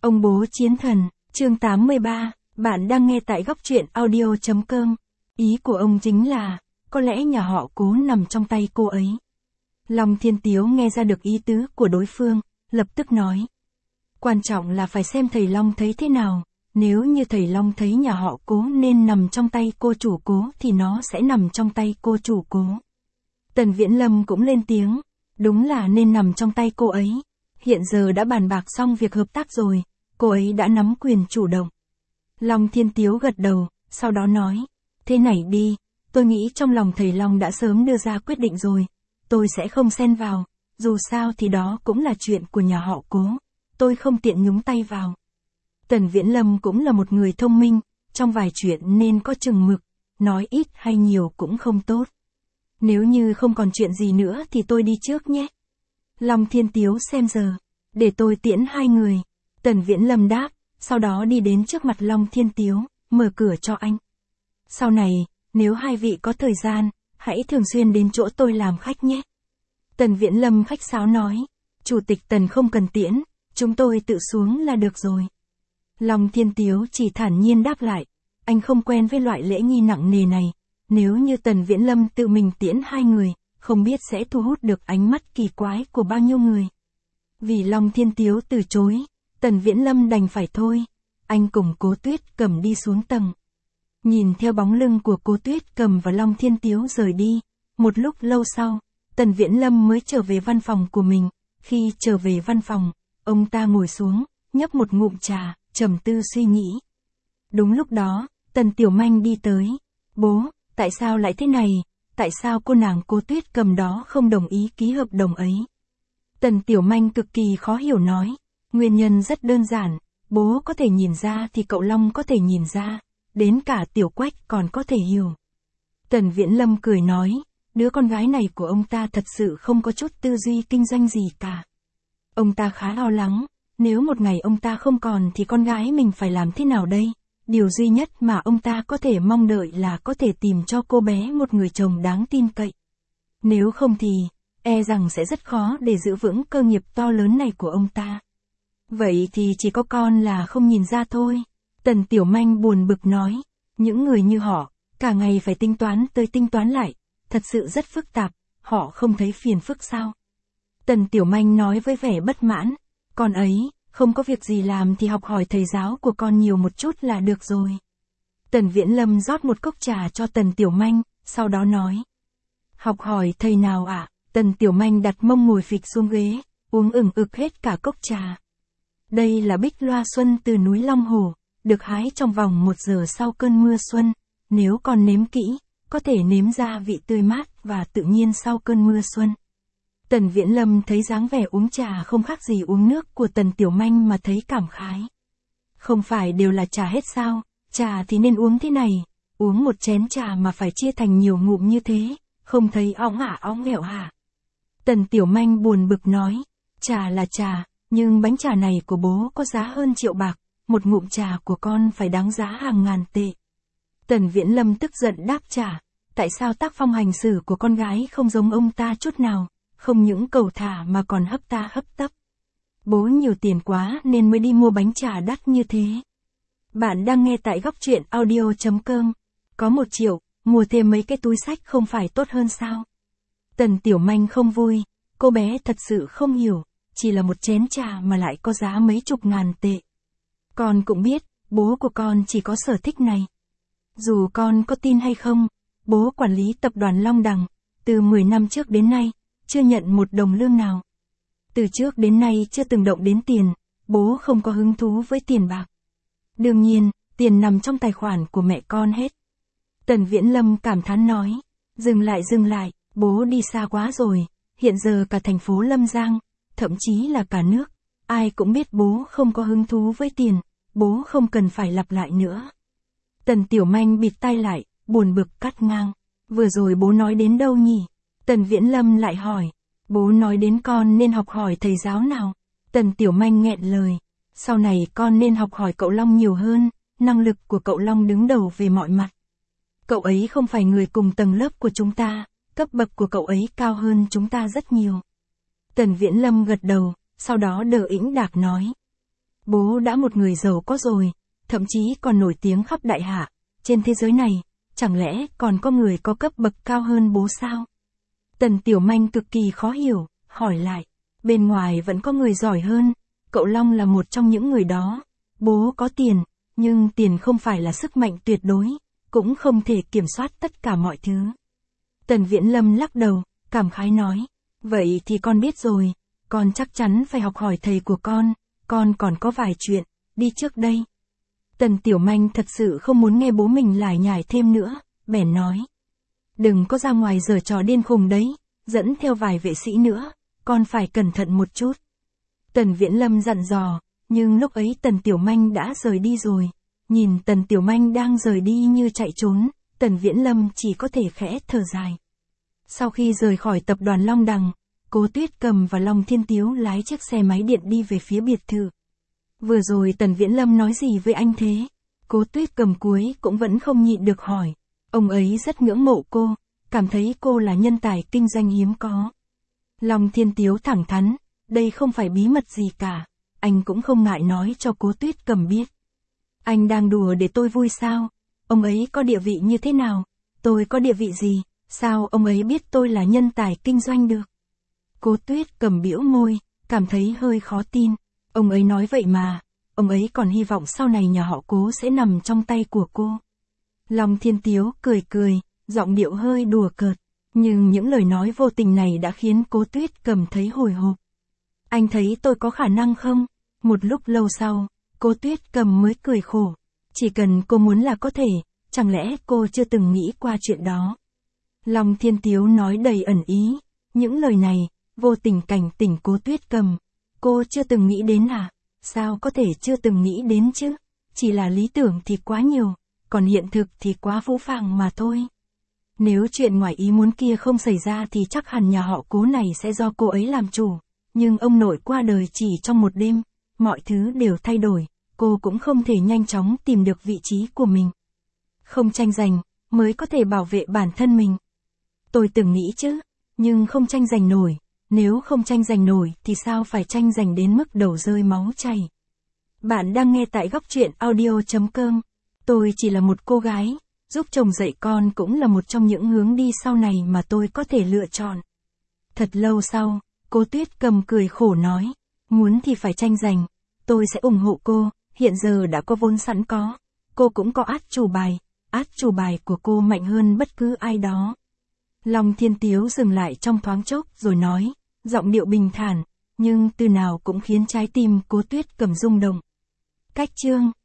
Ông bố chiến thần, chương 83, bạn đang nghe tại góc truyện audio.com. Ý của ông chính là, có lẽ nhà họ Cố nằm trong tay cô ấy. Long Thiên Tiếu nghe ra được ý tứ của đối phương, lập tức nói. Quan trọng là phải xem thầy Long thấy thế nào, nếu như thầy Long thấy nhà họ Cố nên nằm trong tay cô chủ Cố thì nó sẽ nằm trong tay cô chủ Cố. Tần Viễn Lâm cũng lên tiếng, đúng là nên nằm trong tay cô ấy. Hiện giờ đã bàn bạc xong việc hợp tác rồi, cô ấy đã nắm quyền chủ động. Long Thiên Tiếu gật đầu, sau đó nói, thế này đi, tôi nghĩ trong lòng thầy Long đã sớm đưa ra quyết định rồi, tôi sẽ không xen vào, dù sao thì đó cũng là chuyện của nhà họ Cố, tôi không tiện nhúng tay vào. Tần Viễn Lâm cũng là một người thông minh, trong vài chuyện nên có chừng mực, nói ít hay nhiều cũng không tốt. Nếu như không còn chuyện gì nữa thì tôi đi trước nhé. Long Thiên Tiếu xem giờ, để tôi tiễn hai người. Tần Viễn Lâm đáp, sau đó đi đến trước mặt Long Thiên Tiếu, mở cửa cho anh. Sau này, nếu hai vị có thời gian, hãy thường xuyên đến chỗ tôi làm khách nhé. Tần Viễn Lâm khách sáo nói, Chủ tịch Tần không cần tiễn, chúng tôi tự xuống là được rồi. Long Thiên Tiếu chỉ thản nhiên đáp lại, anh không quen với loại lễ nghi nặng nề này, nếu như Tần Viễn Lâm tự mình tiễn hai người, không biết sẽ thu hút được ánh mắt kỳ quái của bao nhiêu người. Vì Long Thiên Tiếu từ chối, Tần Viễn Lâm đành phải thôi, anh cùng Cố Tuyết Cầm đi xuống tầng. Nhìn theo bóng lưng của Cố Tuyết Cầm và Long Thiên Tiếu rời đi, một lúc lâu sau, Tần Viễn Lâm mới trở về văn phòng của mình, khi trở về văn phòng, ông ta ngồi xuống, nhấp một ngụm trà, trầm tư suy nghĩ. Đúng lúc đó, Tần Tiểu Manh đi tới, bố, tại sao lại thế này, tại sao cô nàng Cố Tuyết Cầm đó không đồng ý ký hợp đồng ấy? Tần Tiểu Manh cực kỳ khó hiểu nói, nguyên nhân rất đơn giản, bố có thể nhìn ra thì cậu Long có thể nhìn ra, đến cả Tiểu Quách còn có thể hiểu. Tần Viễn Lâm cười nói, đứa con gái này của ông ta thật sự không có chút tư duy kinh doanh gì cả. Ông ta khá lo lắng, nếu một ngày ông ta không còn thì con gái mình phải làm thế nào đây? Điều duy nhất mà ông ta có thể mong đợi là có thể tìm cho cô bé một người chồng đáng tin cậy. Nếu không thì, e rằng sẽ rất khó để giữ vững cơ nghiệp to lớn này của ông ta. Vậy thì chỉ có con là không nhìn ra thôi. Tần Tiểu Manh buồn bực nói, những người như họ, cả ngày phải tính toán tới tính toán lại, thật sự rất phức tạp, họ không thấy phiền phức sao? Tần Tiểu Manh nói với vẻ bất mãn, con ấy, không có việc gì làm thì học hỏi thầy giáo của con nhiều một chút là được rồi. Tần Viễn Lâm rót một cốc trà cho Tần Tiểu Manh, sau đó nói. Học hỏi thầy nào ạ? Tần Tiểu Manh đặt mông ngồi phịch xuống ghế, uống ửng ực hết cả cốc trà. Đây là bích loa xuân từ núi Long Hồ, được hái trong vòng 1 giờ sau cơn mưa xuân, nếu còn nếm kỹ, có thể nếm ra vị tươi mát và tự nhiên sau cơn mưa xuân. Tần Viễn Lâm thấy dáng vẻ uống trà không khác gì uống nước của Tần Tiểu Manh mà thấy cảm khái. Không phải đều là trà hết sao, trà thì nên uống thế này, uống một chén trà mà phải chia thành nhiều ngụm như thế, không thấy óng ẻo hả? Tần Tiểu Manh buồn bực nói, trà là trà, nhưng bánh trà này của bố có giá hơn 1 triệu bạc, một ngụm trà của con phải đáng giá hàng ngàn tệ. Tần Viễn Lâm tức giận đáp trả, tại sao tác phong hành xử của con gái không giống ông ta chút nào? Không những cầu thả mà còn hấp ta hấp tấp. Bố nhiều tiền quá nên mới đi mua bánh trà đắt như thế. Bạn đang nghe tại góc truyện audio.com. Có 1 triệu, mua thêm mấy cái túi xách không phải tốt hơn sao? Tần Tiểu Manh không vui, cô bé thật sự không hiểu, chỉ là một chén trà mà lại có giá mấy chục ngàn tệ. Con cũng biết, bố của con chỉ có sở thích này. Dù con có tin hay không, bố quản lý tập đoàn Long Đằng, từ 10 năm trước đến nay, chưa nhận 1 đồng lương nào. Từ trước đến nay chưa từng động đến tiền, bố không có hứng thú với tiền bạc. Đương nhiên, tiền nằm trong tài khoản của mẹ con hết. Tần Viễn Lâm cảm thán nói, dừng lại, bố đi xa quá rồi, hiện giờ cả thành phố Lâm Giang, thậm chí là cả nước, ai cũng biết bố không có hứng thú với tiền, bố không cần phải lặp lại nữa. Tần Tiểu Manh bịt tai lại, buồn bực cắt ngang, vừa rồi bố nói đến đâu nhỉ? Tần Viễn Lâm lại hỏi, bố nói đến con nên học hỏi thầy giáo nào? Tần Tiểu Manh nghẹn lời, sau này con nên học hỏi cậu Long nhiều hơn, năng lực của cậu Long đứng đầu về mọi mặt. Cậu ấy không phải người cùng tầng lớp của chúng ta, cấp bậc của cậu ấy cao hơn chúng ta rất nhiều. Tần Viễn Lâm gật đầu, sau đó đờ ĩnh đạc nói. Bố đã một người giàu có rồi, thậm chí còn nổi tiếng khắp đại hạ. Trên thế giới này, chẳng lẽ còn có người có cấp bậc cao hơn bố sao? Tần Tiểu Manh cực kỳ khó hiểu, hỏi lại. Bên ngoài vẫn có người giỏi hơn, cậu Long là một trong những người đó. Bố có tiền, nhưng tiền không phải là sức mạnh tuyệt đối, cũng không thể kiểm soát tất cả mọi thứ. Tần Viễn Lâm lắc đầu, cảm khái nói. Vậy thì con biết rồi, con chắc chắn phải học hỏi thầy của con còn có vài chuyện, đi trước đây. Tần Tiểu Manh thật sự không muốn nghe bố mình lải nhải thêm nữa, bèn nói. Đừng có ra ngoài giở trò điên khùng đấy, dẫn theo vài vệ sĩ nữa, con phải cẩn thận một chút. Tần Viễn Lâm dặn dò, nhưng lúc ấy Tần Tiểu Manh đã rời đi rồi. Nhìn Tần Tiểu Manh đang rời đi như chạy trốn, Tần Viễn Lâm chỉ có thể khẽ thở dài. Sau khi rời khỏi tập đoàn Long Đằng, Cố Tuyết Cầm và Long Thiên Tiếu lái chiếc xe máy điện đi về phía biệt thự. Vừa rồi Tần Viễn Lâm nói gì với anh thế? Cố Tuyết Cầm cuối cũng vẫn không nhịn được hỏi. Ông ấy rất ngưỡng mộ cô, cảm thấy cô là nhân tài kinh doanh hiếm có. Long Thiên Tiếu thẳng thắn, đây không phải bí mật gì cả, anh cũng không ngại nói cho Cố Tuyết Cầm biết. Anh đang đùa để tôi vui sao? Ông ấy có địa vị như thế nào? Tôi có địa vị gì? Sao ông ấy biết tôi là nhân tài kinh doanh được? Cố Tuyết Cầm bĩu môi, cảm thấy hơi khó tin. Ông ấy nói vậy mà, ông ấy còn hy vọng sau này nhà họ Cố sẽ nằm trong tay của cô. Long Thiên Tiếu cười cười, giọng điệu hơi đùa cợt, nhưng những lời nói vô tình này đã khiến Cố Tuyết Cầm thấy hồi hộp. Anh thấy tôi có khả năng không? Một lúc lâu sau, Cố Tuyết Cầm mới cười khổ. Chỉ cần cô muốn là có thể, chẳng lẽ cô chưa từng nghĩ qua chuyện đó? Long Thiên Tiếu nói đầy ẩn ý, những lời này, vô tình cảnh tỉnh Cố Tuyết Cầm. Cô chưa từng nghĩ đến à? Sao có thể chưa từng nghĩ đến chứ? Chỉ là lý tưởng thì quá nhiều, còn hiện thực thì quá phũ phàng mà thôi. Nếu chuyện ngoài ý muốn kia không xảy ra thì chắc hẳn nhà họ Cố này sẽ do cô ấy làm chủ. Nhưng ông nội qua đời chỉ trong một đêm, mọi thứ đều thay đổi, cô cũng không thể nhanh chóng tìm được vị trí của mình. Không tranh giành, mới có thể bảo vệ bản thân mình. Tôi từng nghĩ chứ, nhưng không tranh giành nổi, nếu không tranh giành nổi thì sao phải tranh giành đến mức đầu rơi máu chảy. Bạn đang nghe tại Góc Truyện Audio.com. Tôi chỉ là một cô gái, giúp chồng dạy con cũng là một trong những hướng đi sau này mà tôi có thể lựa chọn. Thật lâu sau, Cố Tuyết Cầm cười khổ nói, muốn thì phải tranh giành, tôi sẽ ủng hộ cô, hiện giờ đã có vốn sẵn có, cô cũng có át chủ bài của cô mạnh hơn bất cứ ai đó. Long Thiên Tiếu dừng lại trong thoáng chốc rồi nói, giọng điệu bình thản, nhưng từ nào cũng khiến trái tim Cố Tuyết Cầm rung động. Cách chương